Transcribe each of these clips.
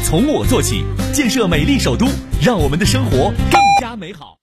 从我做起，建设美丽首都，让我们的生活更加美好。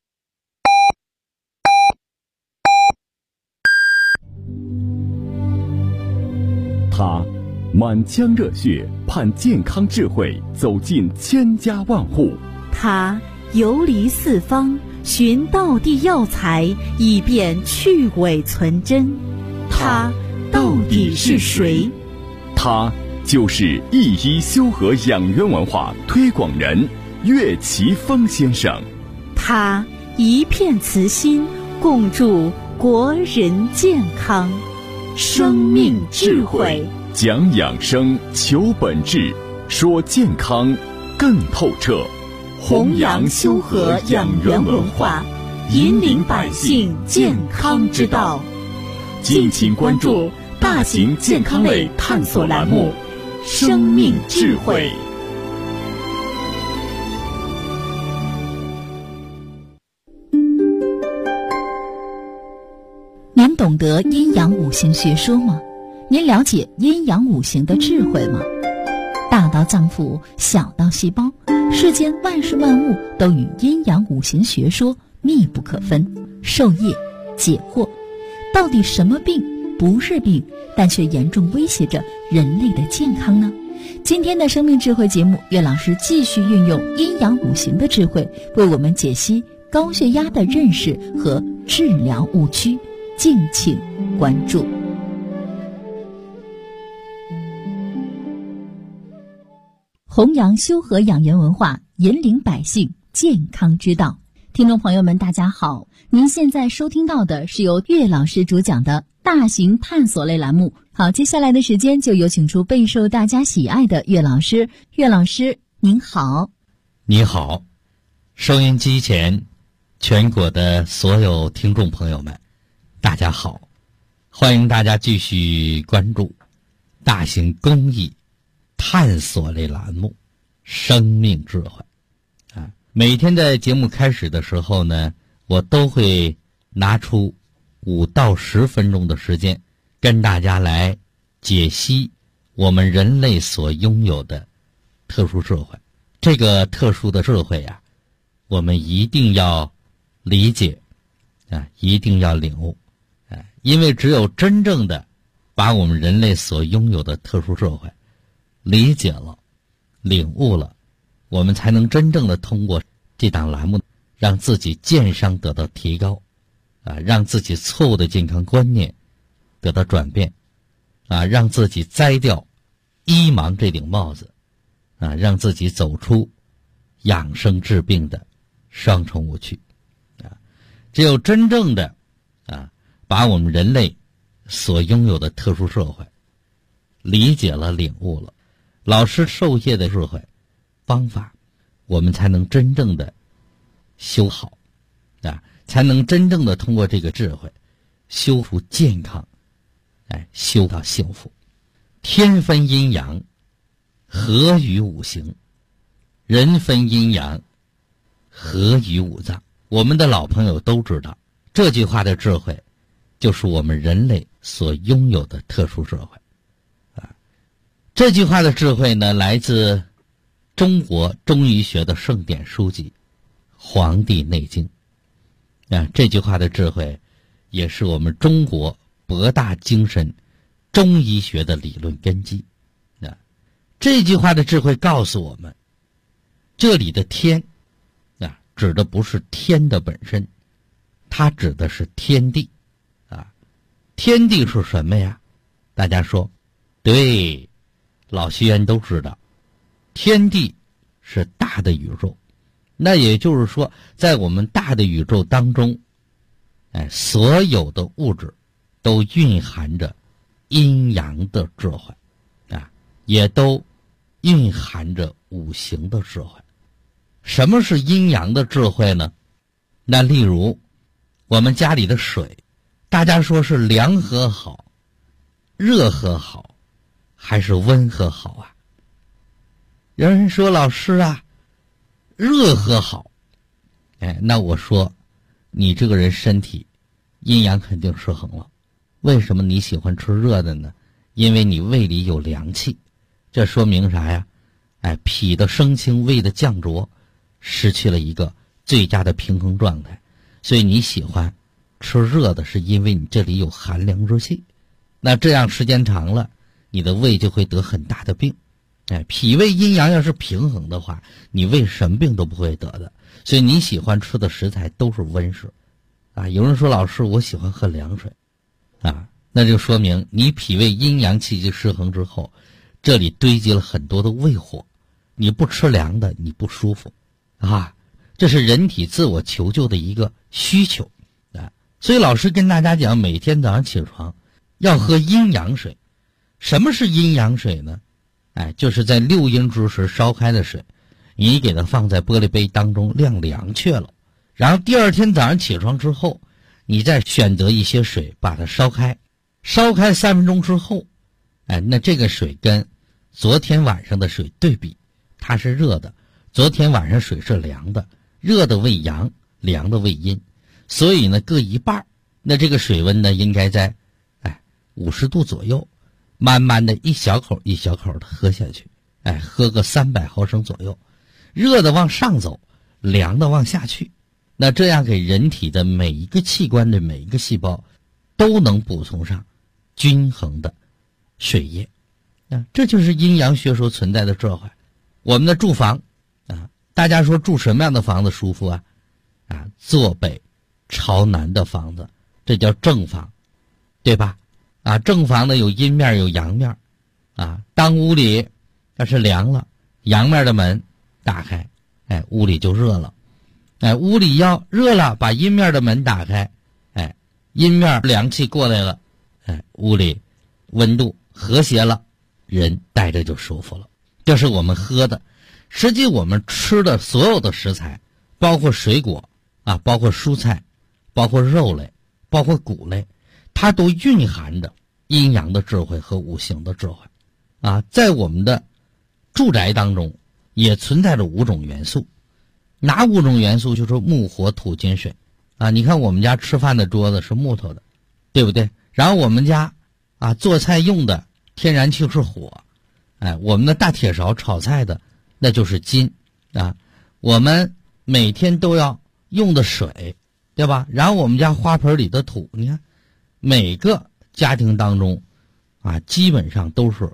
他满腔热血盼健康智慧走进千家万户， 他游离四方寻道地药材，以便去伪存真。他到底是谁？ 他就是一一修和养元文化推广人岳奇峰先生。 他一片慈心，共筑国人健康。生命智慧， 讲养生，求本质，说健康更透彻。 弘扬修和养元文化，引领百姓健康之道。 敬请关注大型健康类探索栏目《生命智慧》。 您懂得阴阳五行学说吗？您了解阴阳五行的智慧吗？大到脏腑，小到细胞，世间万事万物都与阴阳五行学说密不可分。授业解惑，到底什么病不是病，但却严重威胁着人类的健康呢？今天的生命智慧节目，岳老师继续运用阴阳五行的智慧，为我们解析高血压的认识和治疗误区，敬请关注。弘扬修和养元文化，引领百姓健康之道。听众朋友们大家好，您现在收听到的是由岳老师主讲的大型探索类栏目。好，接下来的时间就有请出备受大家喜爱的岳老师。岳老师您好。 你好，收音机前全国的所有听众朋友们大家好，欢迎大家继续关注大型公益探索类栏目生命智慧。每天的节目开始的时候呢，我都会拿出5到10分钟的时间跟大家来解析我们人类所拥有的特殊智慧。这个特殊的智慧啊，我们一定要理解一定要领悟因为只有真正的把我们人类所拥有的特殊智慧理解了领悟了，我们才能真正的通过这档栏目让自己健康得到提高让自己错误的健康观念得到转变让自己摘掉医盲这顶帽子让自己走出养生治病的双重误区只有真正的把我们人类所拥有的特殊智慧理解了领悟了，老师授业的智慧方法，我们才能真正的修好才能真正的通过这个智慧修复健康修到幸福。天分阴阳，合于五行；人分阴阳，合于五脏。我们的老朋友都知道，这句话的智慧就是我们人类所拥有的特殊智慧这句话的智慧呢，来自中国中医学的圣典书籍《黄帝内经》这句话的智慧也是我们中国博大精深中医学的理论根基这句话的智慧告诉我们，这里的天指的不是天的本身，它指的是天地天地是什么呀？大家说对，老学员都知道，天地是大的宇宙。那也就是说，在我们大的宇宙当中所有的物质都蕴含着阴阳的智慧也都蕴含着五行的智慧。什么是阴阳的智慧呢？那例如我们家里的水，大家说是凉喝好，热喝好，还是温喝好有人说老师热喝好那我说你这个人身体阴阳肯定失衡了。为什么你喜欢吃热的呢？因为你胃里有凉气。这说明啥呀？ 脾的升清，胃的降浊，失去了一个最佳的平衡状态。所以你喜欢吃热的，是因为你这里有寒凉之气。那这样时间长了，你的胃就会得很大的病。脾胃阴阳要是平衡的话，你胃什么病都不会得的。所以你喜欢吃的食材都是温食。有人说老师我喜欢喝凉水，那就说明你脾胃阴阳气机失衡之后，这里堆积了很多的胃火，你不吃凉的你不舒服这是人体自我求救的一个需求所以老师跟大家讲，每天早上起床要喝阴阳水。什么是阴阳水呢？就是在6阴之时烧开的水，你给它放在玻璃杯当中晾凉却了，然后第二天早上起床之后，你再选择一些水把它烧开3分钟之后，那这个水跟昨天晚上的水对比，它是热的，昨天晚上水是凉的，热的为阳，凉的为阴，所以呢各一半。那这个水温呢应该在50度左右，慢慢的一小口一小口的喝下去，喝个300毫升左右，热的往上走，凉的往下去。那这样给人体的每一个器官的每一个细胞都能补充上均衡的水液。这就是阴阳学说存在的智慧。我们的住房大家说住什么样的房子舒服坐北朝南的房子，这叫正房，对吧？正房呢有阴面有阳面当屋里要是凉了，阳面的门打开，屋里就热了。屋里要热了，把阴面的门打开，阴面凉气过来了，屋里温度和谐了，人待着就舒服了。这是我们喝的。实际我们吃的所有的食材，包括水果包括蔬菜，包括肉类，包括谷类，它都蕴含着阴阳的智慧和五行的智慧在我们的住宅当中也存在着5种元素。哪5种元素？就是木火土金水你看我们家吃饭的桌子是木头的，对不对？然后我们家做菜用的天然气是火，我们的大铁勺炒菜的那就是金我们每天都要用的水，对吧？然后我们家花盆里的土，你看每个家庭当中基本上都是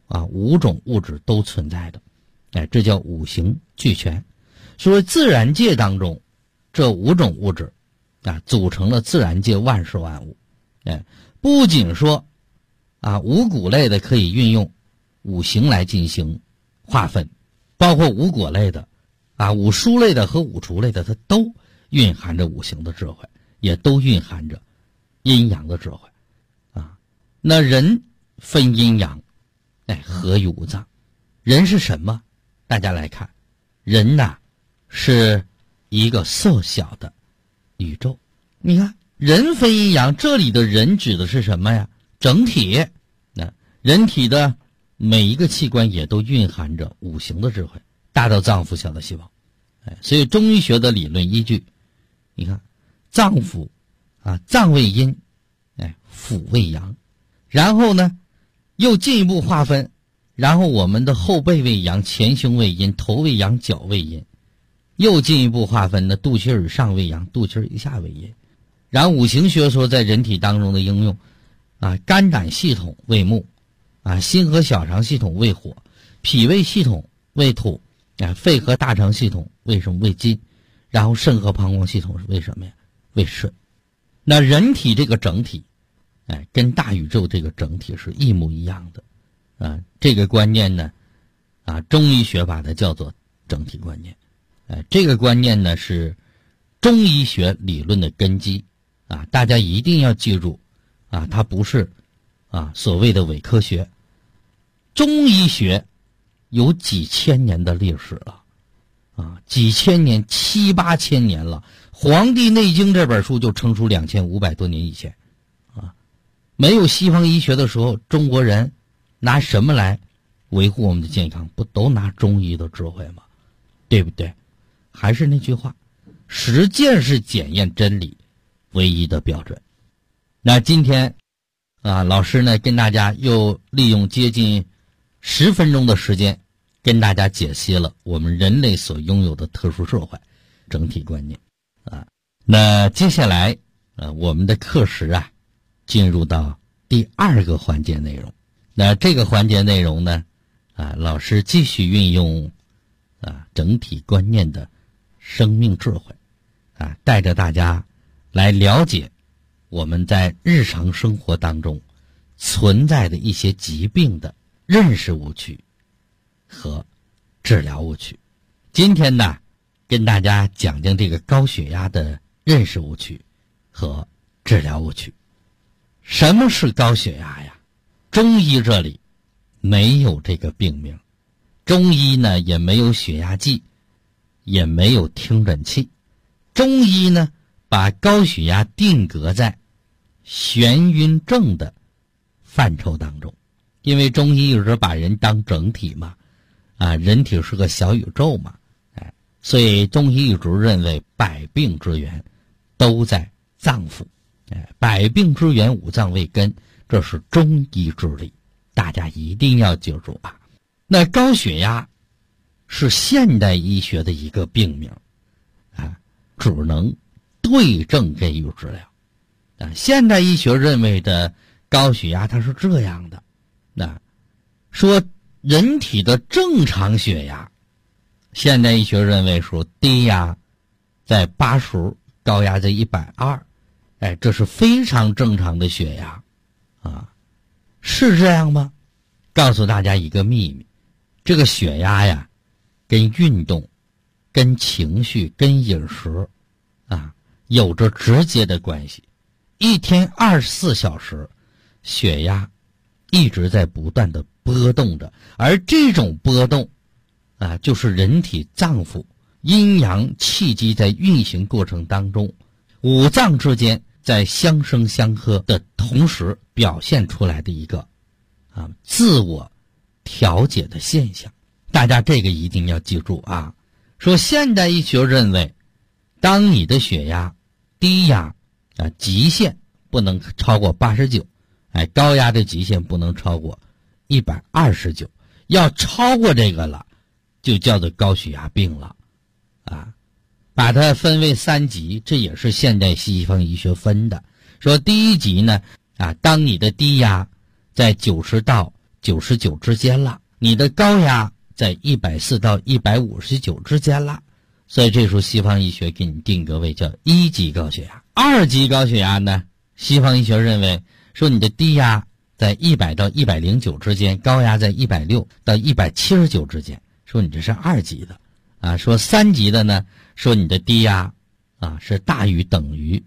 5种物质都存在的，这叫五行俱全。所以自然界当中这5种物质组成了自然界万事万物。不仅说五谷类的可以运用五行来进行划分，包括五果类的五蔬类的和五畜类的，它都蕴含着五行的智慧，也都蕴含着阴阳的智慧那人分阴阳合于五脏。人是什么？大家来看，人是一个缩小的宇宙。你看人分阴阳，这里的人指的是什么呀？整体。人体的每一个器官也都蕴含着五行的智慧，大到脏腑，小到细胞。所以中医学的理论依据，你看脏腑脏为阴，腑为阳。然后呢又进一步划分，然后我们的后背为阳，前胸为阴，头为阳，脚为阴。又进一步划分的肚脐以上为阳，肚脐以下为阴。然后五行学说在人体当中的应用肝胆系统为木心和小肠系统为火，脾胃系统为土肺和大肠系统为什么？为金。然后肾和膀胱系统是为什么呀？为水。那人体这个整体跟大宇宙这个整体是一模一样的这个观念呢中医学把它叫做整体观念。这个观念呢是中医学理论的根基大家一定要记住它不是所谓的伪科学。中医学有几千年的历史了几千年，7、8千年了。《黄帝内经》这本书就成书2500多年以前没有西方医学的时候，中国人拿什么来维护我们的健康？不都拿中医的智慧吗？对不对？还是那句话，实践是检验真理唯一的标准。那今天老师呢跟大家又利用接近10分钟的时间跟大家解析了我们人类所拥有的特殊社会整体观念啊。那接下来我们的课时进入到第2个环节内容。那这个环节内容呢老师继续运用整体观念的生命智慧带着大家来了解我们在日常生活当中存在的一些疾病的认识误区和治疗误区。今天呢，跟大家讲讲这个高血压的认识误区和治疗误区。什么是高血压呀？中医这里没有这个病名，中医呢也没有血压计，也没有听诊器。中医呢把高血压定格在眩晕症的范畴当中，因为中医有时候把人当整体嘛，人体是个小宇宙嘛，所以中医一直认为百病之源都在脏腑，百病之源五脏为根，这是中医之理，大家一定要记住那高血压是现代医学的一个病名只能对症给予治疗现代医学认为的高血压它是这样的说人体的正常血压，现代医学认为说低压在80，高压在120，这是非常正常的血压是这样吗？告诉大家一个秘密，这个血压呀跟运动跟情绪跟饮食有着直接的关系。一天24小时血压一直在不断的波动着，而这种波动就是人体脏腑阴阳气机在运行过程当中，五脏之间在相生相克的同时表现出来的一个自我调节的现象。大家这个一定要记住说现代医学认为，当你的血压低压极限不能超过89，高压的极限不能超过129，要超过这个了就叫做高血压病了把它分为3级，这也是现代西方医学分的。说第一级呢当你的低压在90到99之间了，你的高压在140到159之间了，所以这时候西方医学给你定格为叫1级高血压。2级高血压呢，西方医学认为说你的低压在100到109之间，高压在160到179之间，说你这是2级的说3级的呢，说你的低压是大于等于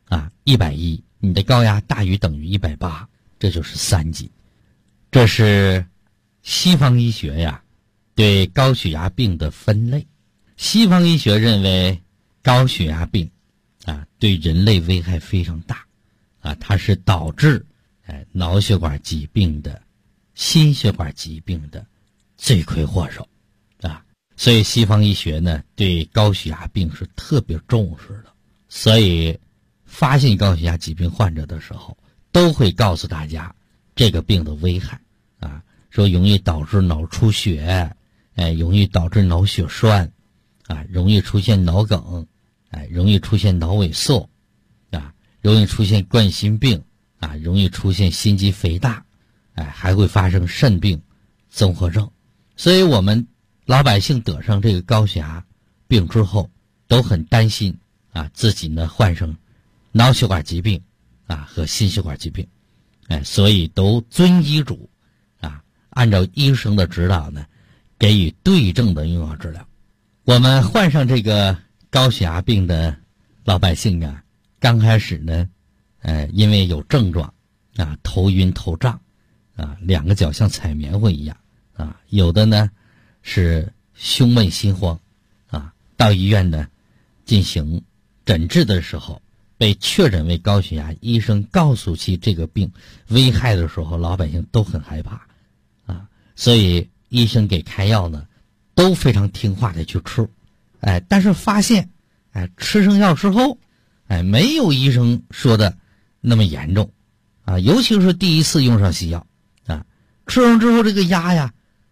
110，你的高压大于等于180，这就是3级。这是西方医学对高血压病的分类。西方医学认为高血压病对人类危害非常大它是导致脑血管疾病的心血管疾病的罪魁祸首所以西方医学呢对高血压病是特别重视的，所以发现高血压疾病患者的时候都会告诉大家这个病的危害说容易导致脑出血容易导致脑血栓容易出现脑梗容易出现脑萎缩容易出现冠心病容易出现心肌肥大还会发生肾病综合症。所以我们老百姓得上这个高血压病之后都很担心自己呢患上脑血管疾病和心血管疾病所以都遵医嘱按照医生的指导呢给予对症的用药治疗。我们患上这个高血压病的老百姓刚开始呢因为有症状头晕头胀两个脚像踩棉花一样有的呢是胸闷心慌到医院呢进行诊治的时候被确诊为高血压，医生告诉其这个病危害的时候，老百姓都很害怕所以医生给开药呢都非常听话的去吃但是发现吃上药之后没有医生说的那么严重尤其是第一次用上西药吃上之后这个压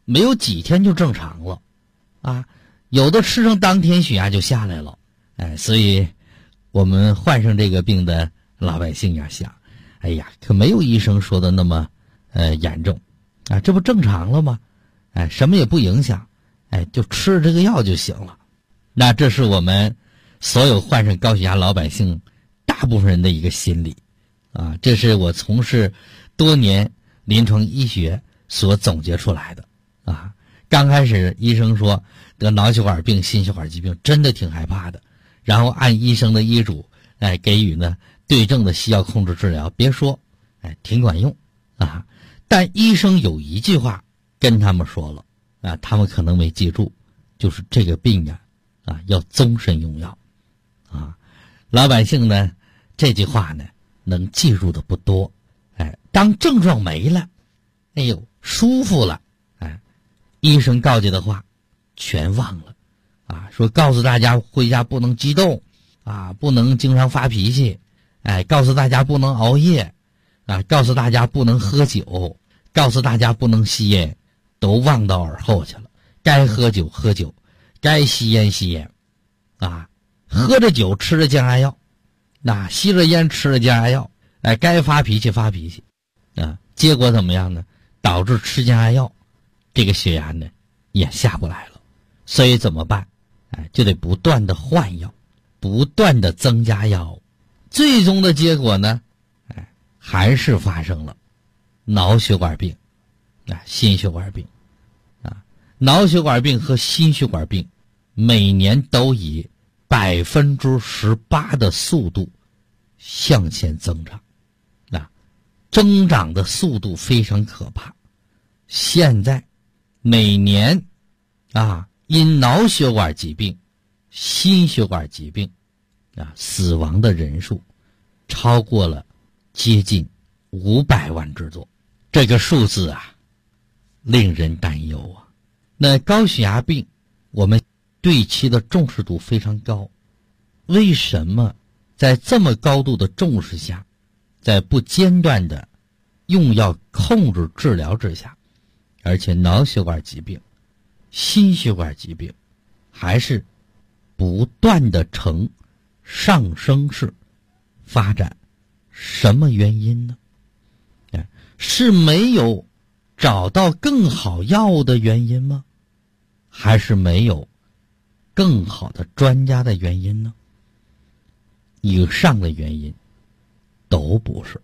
没有几天就正常了，啊，有的吃上当天血压就下来了，所以我们患上这个病的老百姓呀想，哎呀，可没有医生说的那么严重，啊，这不正常了吗？什么也不影响，就吃这个药就行了。那这是我们所有患上高血压老百姓大部分人的一个心理，啊，这是我从事多年临床医学所总结出来的。啊，刚开始医生说得脑血管病、心血管疾病，真的挺害怕的。然后按医生的医嘱，给予呢对症的西药控制治疗，别说，挺管用啊。但医生有一句话跟他们说了，啊，他们可能没记住，就是这个病呀，啊，要终身用药，啊，老百姓呢这句话呢能记住的不多，当症状没了，哎呦，舒服了。医生告诫的话全忘了，啊，说告诉大家回家不能激动，啊，不能经常发脾气，告诉大家不能熬夜，啊，告诉大家不能喝酒，告诉大家不能吸烟，都忘到耳后去了。该喝酒喝酒，该吸烟吸烟，啊，喝着酒吃着降压药，那吸着烟吃着降压药，该发脾气发脾气，啊，结果怎么样呢？导致吃降压药，这个血压呢也下不来了，所以怎么办？就得不断的换药，不断的增加药物，最终的结果呢，还是发生了脑血管病，心血管病，脑血管病和心血管病每年都以18%的速度向前增长，增长的速度非常可怕。现在每年因脑血管疾病、心血管疾病死亡的人数超过了接近500万之多，这个数字令人担忧啊。那高血压病我们对其的重视度非常高，为什么在这么高度的重视下，在不间断的用药控制治疗之下，而且脑血管疾病、心血管疾病还是不断的呈上升式发展？什么原因呢？是没有找到更好药物的原因吗？还是没有更好的专家的原因呢？以上的原因都不是。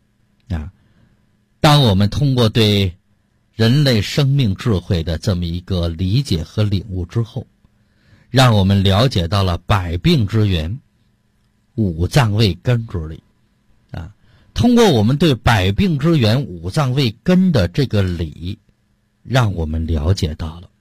当我们通过对人类生命智慧的这么一个理解和领悟之后，让我们了解到了百病之源，五脏为根之理。通过我们对百病之源、五脏为根的这个理，让我们了解到了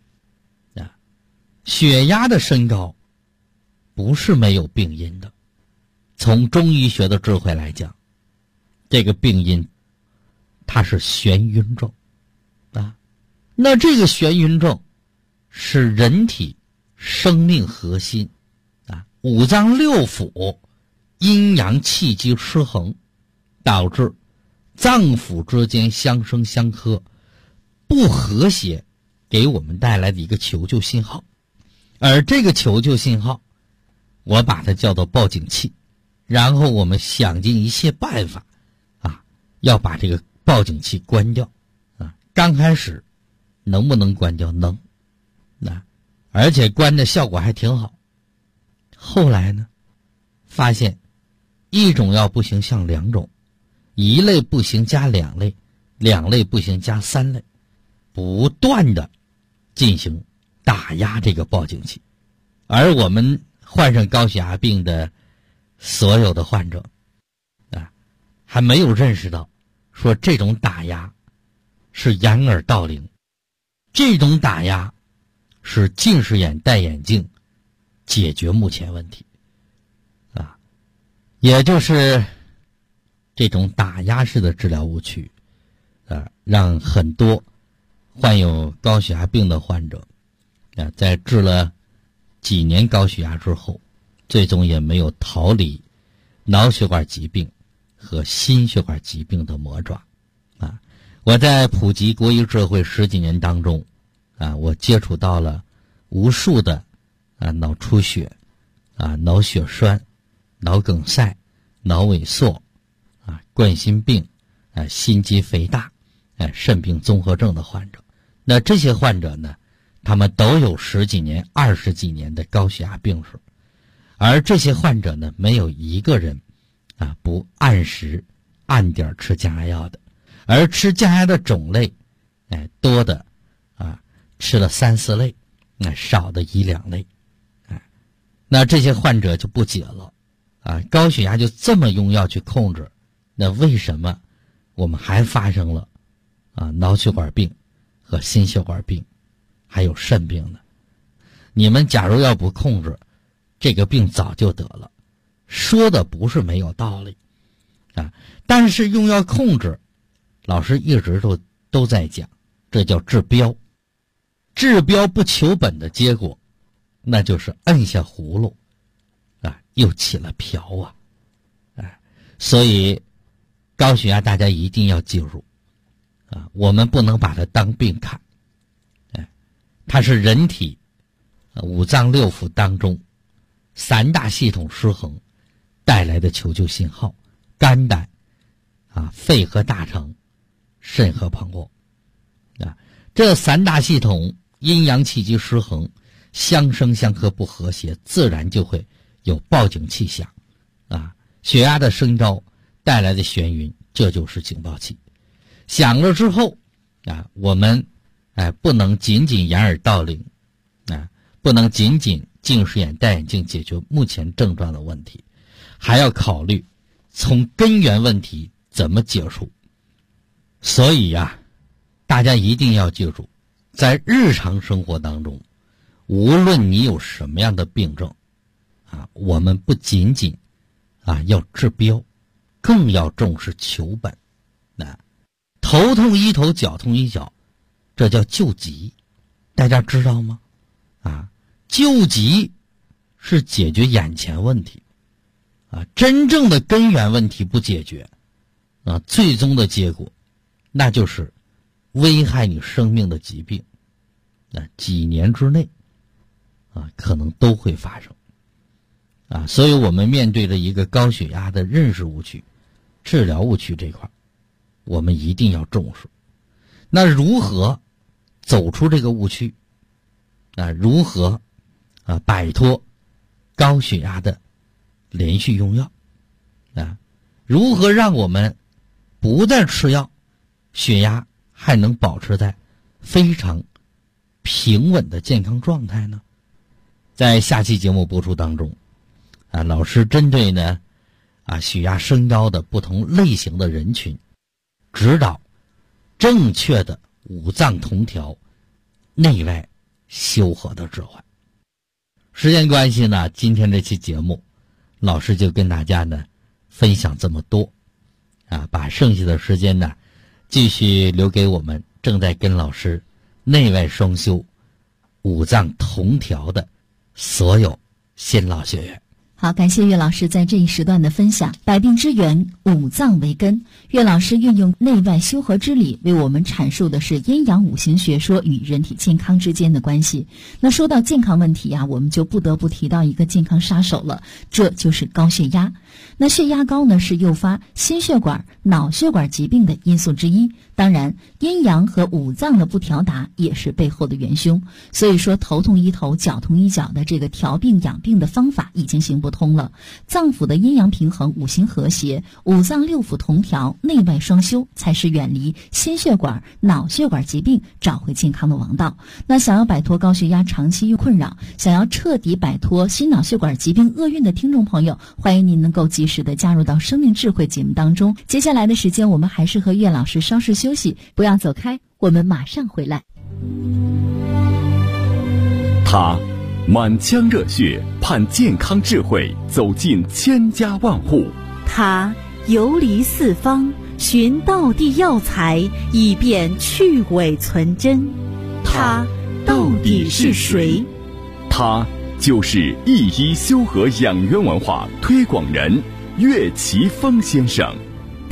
血压的升高不是没有病因的。从中医学的智慧来讲，这个病因它是眩晕症那这个眩晕症是人体生命核心五脏六腑阴阳气机失衡，导致脏腑之间相生相克不和谐，给我们带来的一个求救信号。而这个求救信号我把它叫做报警器，然后我们想尽一切办法要把这个报警器关掉刚开始能不能关掉？能而且关的效果还挺好。后来呢，发现一种药不行像两种，一类不行加两类，两类不行加三类，不断的进行打压这个报警器。而我们患上高血压病的所有的患者还没有认识到说这种打压是掩耳盗铃，这种打压是近视眼戴眼镜解决目前问题也就是这种打压式的治疗误区让很多患有高血压病的患者在治了几年高血压之后，最终也没有逃离脑血管疾病和心血管疾病的魔爪我在普及国医智慧10几年当中， 我接触到了无数的脑出血脑血栓、脑梗塞、脑萎缩冠心病心肌肥大肾病综合症的患者。那这些患者呢，他们都有10几年、20几年的高血压病史，而这些患者呢，没有一个人不按时按点吃降压药的，而吃降压的种类多的吃了3、4类，少的1、2类。那这些患者就不解了高血压就这么用药去控制，那为什么我们还发生了脑血管病和心血管病还有肾病呢？你们假如要不控制，这个病早就得了。说的不是没有道理但是用药控制，老师一直都在讲，这叫治标。治标不求本的结果，那就是摁下葫芦又起了瓢所以高血压大家一定要记住我们不能把它当病看它是人体五脏六腑当中3大系统失衡带来的求救信号，肝胆肺和大肠，肾和膀胱这3大系统阴阳气机失衡，相生相克不和谐，自然就会有报警器响血压的升高带来的眩晕，这就是警报器。响了之后我们不能仅仅掩耳盗铃不能仅仅近视眼戴眼镜解决目前症状的问题，还要考虑从根源问题怎么解除。所以大家一定要记住，在日常生活当中，无论你有什么样的病症我们不仅仅要治标，更要重视求本头痛医头，脚痛医脚，这叫救急，大家知道吗救急是解决眼前问题真正的根源问题不解决最终的结果那就是危害你生命的疾病几年之内可能都会发生所以我们面对着一个高血压的认识误区、治疗误区这块，我们一定要重视。那如何走出这个误区如何摆脱高血压的连续用药如何让我们不再吃药，血压还能保持在非常平稳的健康状态呢？在下期节目播出当中老师针对呢血压升高的不同类型的人群，指导正确的五脏同调、内外修和的智慧。时间关系呢，今天这期节目老师就跟大家呢分享这么多把剩下的时间呢继续留给我们正在跟老师内外双修、五脏同调的所有新老学员。 好，感谢岳老师在这一时段的分享。百病之源，五脏为根。岳老师运用内外修和之理，为我们阐述的是阴阳五行学说与人体健康之间的关系。那说到健康问题我们就不得不提到一个健康杀手了，这就是高血压。那血压高呢，是诱发心血管、脑血管疾病的因素之一。当然，阴阳和五脏的不调达也是背后的元凶。所以说，头痛医头，脚痛医脚的这个调病养病的方法已经行不通了。脏腑的阴阳平衡，五行和谐，五脏六腑同调，内外双修，才是远离心血管、脑血管疾病，找回健康的王道。那想要摆脱高血压长期困扰，想要彻底摆脱心脑血管疾病厄运的听众朋友，欢迎您能够及时的加入到生命智慧节目当中。接下来的时间，我们还是和岳老师稍事休息，不要走开，我们马上回来。 他满腔热血盼健康智慧走进千家万户， 他游离四方寻道地药材，以便去伪存真。他到底是谁？ 他就是一医修和养元文化推广人岳奇峰先生。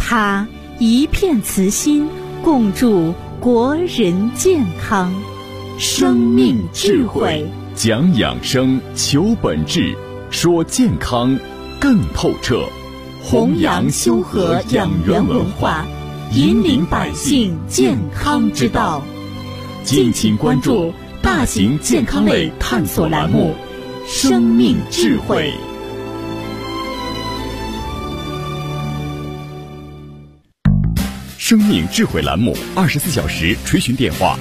他一片慈心，共祝国人健康。 生命智慧， 讲养生，求本质，说健康更透彻， 弘扬修和养元文化，引领百姓健康之道。敬请关注大型健康类探索栏目《生命智慧》。 生命智慧栏目24小时垂询电话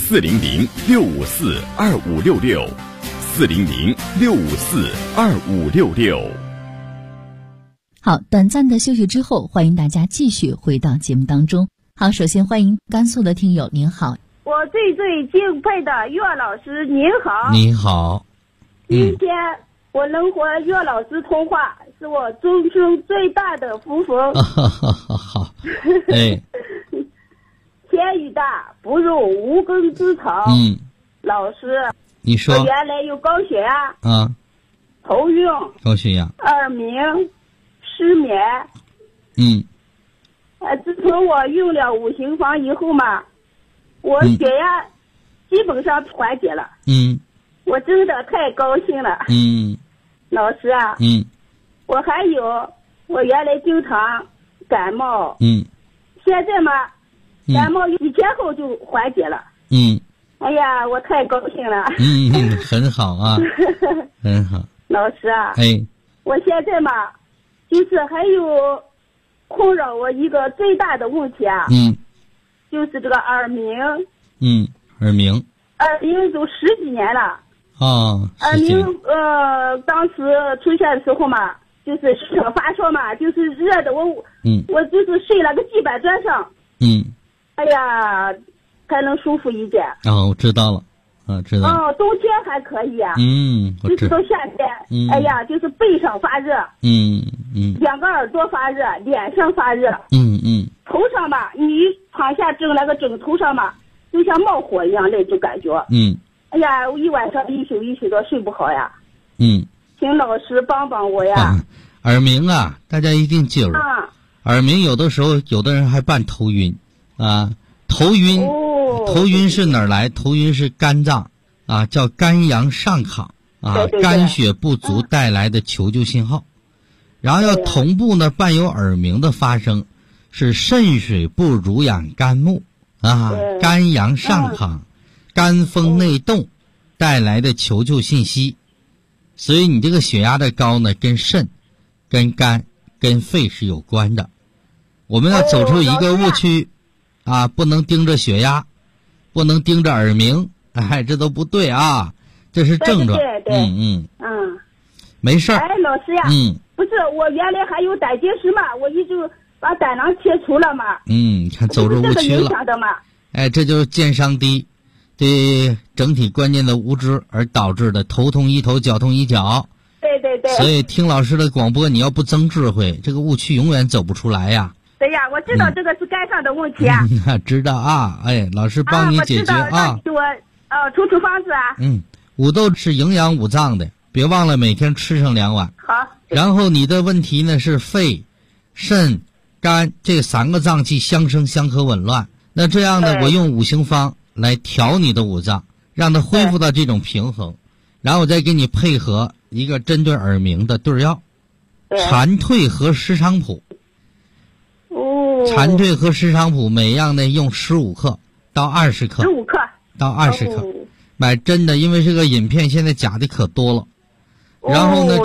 ：400-654-2566，400-654-2566。 好，短暂的休息之后，欢迎大家继续回到节目当中。好，首先欢迎甘肃的听友，您好。 我最敬佩的岳老师，您好。 你好。 今天我能和岳老师通话，是我终生最大的福分。 好，哎， 天宇大，不如无根之草。老师， 你说。 我原来有高血压啊， 头晕， 高血压， 耳鸣，失眠。自从我用了五行方以后嘛，我血压基本上缓解了。我真的太高兴了。老师啊，我还有，我原来经常感冒，现在嘛，感冒1天后就缓解了。哎呀，我太高兴了。 很好啊，很好。 老师啊， 哎， 我现在嘛，就是还有困扰我一个最大的问题啊，就是这个耳鸣。 耳鸣都10几年了。耳鸣当时出现的时候嘛，就是发烧嘛，就是热的我就是睡了个地板砖上。哎呀，才能舒服一点。 我知道了。知道了。 冬天还可以啊。 我知道。 到夏天，哎呀，就是背上发热。两个耳朵发热，脸上发热。头上嘛，你躺下整那个枕头上嘛，就像冒火一样那种感觉。哎呀，我一晚上一宿都睡不好呀。请老师帮帮我呀。 耳鸣啊，大家一定记住。耳鸣有的时候有的人还伴头晕啊。头晕是哪儿来？头晕是肝脏啊，叫肝阳上亢啊，肝血不足带来的求救信号。然后要同步呢伴有耳鸣的发生，是肾水不濡养肝木啊，肝阳上亢，肝风内动带来的求救信息。所以你这个血压的高呢，跟肾、跟肝、跟肺是有关的。我们要走出一个误区啊，不能盯着血压，不能盯着耳鸣，这都不对啊，这是症状。对。没事儿。 老师呀，不是，我原来还有胆结石嘛，我一直把胆囊切除了嘛。看走入误区了。 这就是健商低，对整体观念的无知而导致的头痛医头，脚痛医脚。对。所以听老师的广播，你要不增智慧，这个误区永远走不出来呀。 对呀，我知道这个是肝上的问题啊。 知道啊，老师帮你解决啊。 我出方子啊。 五豆是营养五脏的，别忘了每天吃上2碗。 好。 然后你的问题呢是肺、肾、肝这3个脏器相生相克紊乱。那这样呢，我用五行方来调你的五脏，让它恢复到这种平衡，然后我再给你配合一个针对耳鸣的对药，蝉蜕和石菖蒲。蝉蜕和石菖蒲每样呢用15克到20克，15克到20克，买真的，因为这个饮片现在假的可多了。然后呢